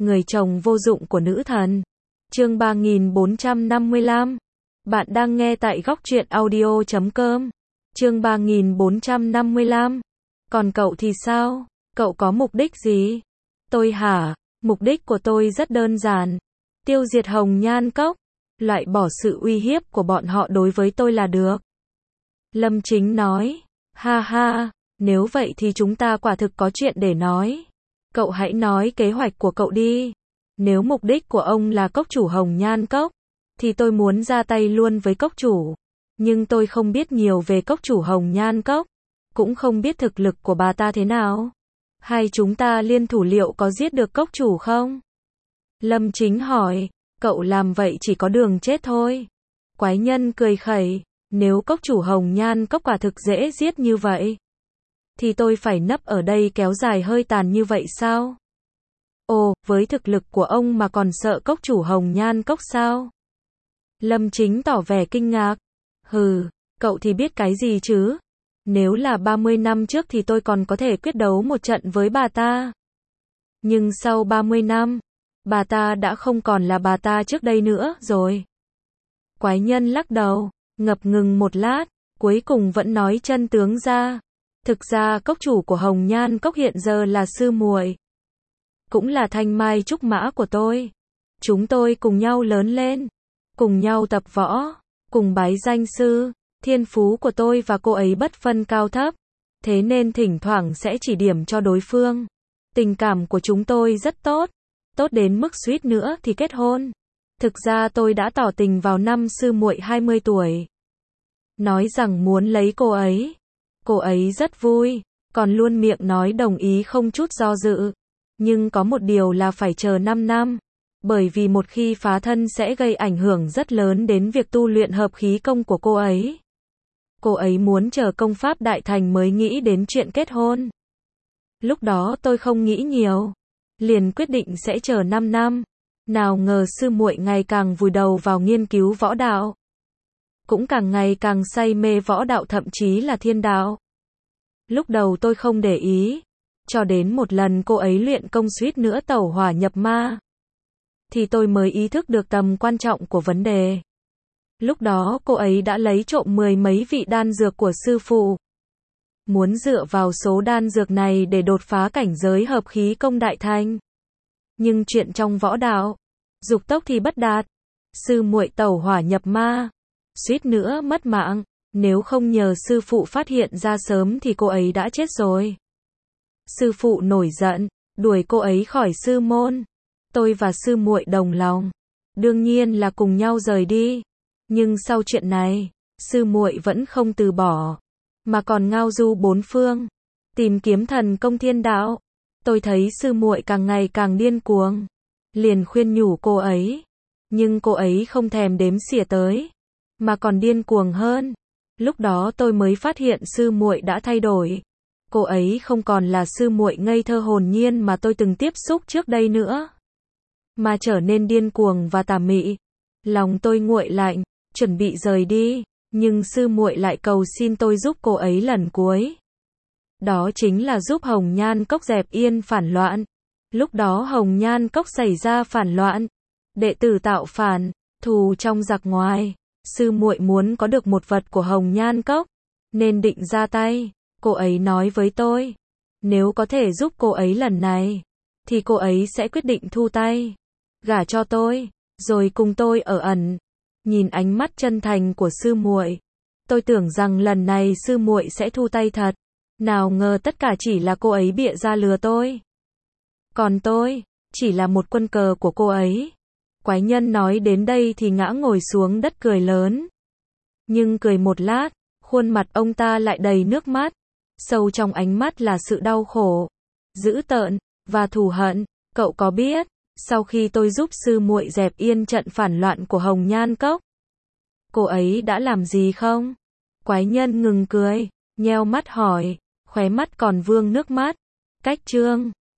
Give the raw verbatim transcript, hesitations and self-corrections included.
người chồng vô dụng của nữ thần. Chương ba nghìn bốn trăm năm mươi lăm. Bạn đang nghe tại góc truyện audio chấm com. Chương ba nghìn bốn trăm năm mươi lăm. Còn cậu thì sao? Cậu có mục đích gì? Tôi hả? Mục đích của tôi rất đơn giản. Tiêu diệt Hồng Nhan Cốc. Loại bỏ sự uy hiếp của bọn họ đối với tôi là được. Lâm Chính nói. Ha ha, nếu vậy thì chúng ta quả thực có chuyện để nói. Cậu hãy nói kế hoạch của cậu đi. Nếu mục đích của ông là cốc chủ Hồng Nhan Cốc, thì tôi muốn ra tay luôn với cốc chủ. Nhưng tôi không biết nhiều về cốc chủ Hồng Nhan Cốc, cũng không biết thực lực của bà ta thế nào. Hay chúng ta liên thủ liệu có giết được cốc chủ không? Lâm Chính hỏi. Cậu làm vậy chỉ có đường chết thôi. Quái nhân cười khẩy. Nếu cốc chủ Hồng Nhan Cốc quả thực dễ giết như vậy, thì tôi phải nấp ở đây kéo dài hơi tàn như vậy sao? Ồ, với thực lực của ông mà còn sợ cốc chủ Hồng Nhan Cốc sao? Lâm Chính tỏ vẻ kinh ngạc. Hừ, cậu thì biết cái gì chứ? Nếu là ba mươi năm trước thì tôi còn có thể quyết đấu một trận với bà ta. Nhưng sau ba mươi năm, bà ta đã không còn là bà ta trước đây nữa rồi. Quái nhân lắc đầu, ngập ngừng một lát, cuối cùng vẫn nói chân tướng ra. Thực ra cốc chủ của Hồng Nhan Cốc hiện giờ là sư muội, cũng là thanh mai trúc mã của tôi. Chúng tôi cùng nhau lớn lên, cùng nhau tập võ, cùng bái danh sư. Thiên phú của tôi và cô ấy bất phân cao thấp, thế nên thỉnh thoảng sẽ chỉ điểm cho đối phương. Tình cảm của chúng tôi rất tốt, tốt đến mức suýt nữa thì kết hôn. Thực ra tôi đã tỏ tình vào năm sư muội hai mươi tuổi, nói rằng muốn lấy cô ấy. Cô ấy rất vui, còn luôn miệng nói đồng ý không chút do dự. Nhưng có một điều là phải chờ năm năm, bởi vì một khi phá thân sẽ gây ảnh hưởng rất lớn đến việc tu luyện hợp khí công của cô ấy. Cô ấy muốn chờ công pháp đại thành mới nghĩ đến chuyện kết hôn. Lúc đó tôi không nghĩ nhiều, liền quyết định sẽ chờ năm năm. Nào ngờ sư muội ngày càng vùi đầu vào nghiên cứu võ đạo, cũng càng ngày càng say mê võ đạo, thậm chí là thiên đạo. Lúc đầu tôi không để ý, cho đến một lần cô ấy luyện công suýt nữa tẩu hỏa nhập ma, thì tôi mới ý thức được tầm quan trọng của vấn đề. Lúc đó cô ấy đã lấy trộm mười mấy vị đan dược của sư phụ, muốn dựa vào số đan dược này để đột phá cảnh giới hợp khí công đại thành. Nhưng chuyện trong võ đạo, dục tốc thì bất đạt, sư muội tẩu hỏa nhập ma, suýt nữa mất mạng. Nếu không nhờ sư phụ phát hiện ra sớm thì cô ấy đã chết rồi. Sư phụ nổi giận, đuổi cô ấy khỏi sư môn. Tôi và sư muội đồng lòng, đương nhiên là cùng nhau rời đi. Nhưng sau chuyện này, sư muội vẫn không từ bỏ, mà còn ngao du bốn phương, tìm kiếm thần công thiên đạo. Tôi thấy sư muội càng ngày càng điên cuồng, liền khuyên nhủ cô ấy, nhưng cô ấy không thèm đếm xỉa tới, mà còn điên cuồng hơn. Lúc đó tôi mới phát hiện sư muội đã thay đổi. Cô ấy không còn là sư muội ngây thơ hồn nhiên mà tôi từng tiếp xúc trước đây nữa, mà trở nên điên cuồng và tà mị. Lòng tôi nguội lạnh, chuẩn bị rời đi, nhưng sư muội lại cầu xin tôi giúp cô ấy lần cuối. Đó chính là giúp Hồng Nhan Cốc dẹp yên phản loạn. Lúc đó Hồng Nhan Cốc xảy ra phản loạn, đệ tử tạo phản, thù trong giặc ngoài. Sư muội muốn có được một vật của Hồng Nhan Cốc, nên định ra tay. Cô ấy nói với tôi, nếu có thể giúp cô ấy lần này, thì cô ấy sẽ quyết định thu tay, gả cho tôi, rồi cùng tôi ở ẩn. Nhìn ánh mắt chân thành của sư muội, tôi tưởng rằng lần này sư muội sẽ thu tay thật. Nào ngờ tất cả chỉ là cô ấy bịa ra lừa tôi. Còn tôi, chỉ là một quân cờ của cô ấy. Quái nhân nói đến đây thì ngã ngồi xuống đất cười lớn. Nhưng cười một lát, khuôn mặt ông ta lại đầy nước mắt. Sâu trong ánh mắt là sự đau khổ, dữ tợn, và thù hận. Cậu có biết, sau khi tôi giúp sư muội dẹp yên trận phản loạn của Hồng Nhan Cốc, cô ấy đã làm gì không? Quái nhân ngừng cười, nheo mắt hỏi, khóe mắt còn vương nước mắt. Cách chương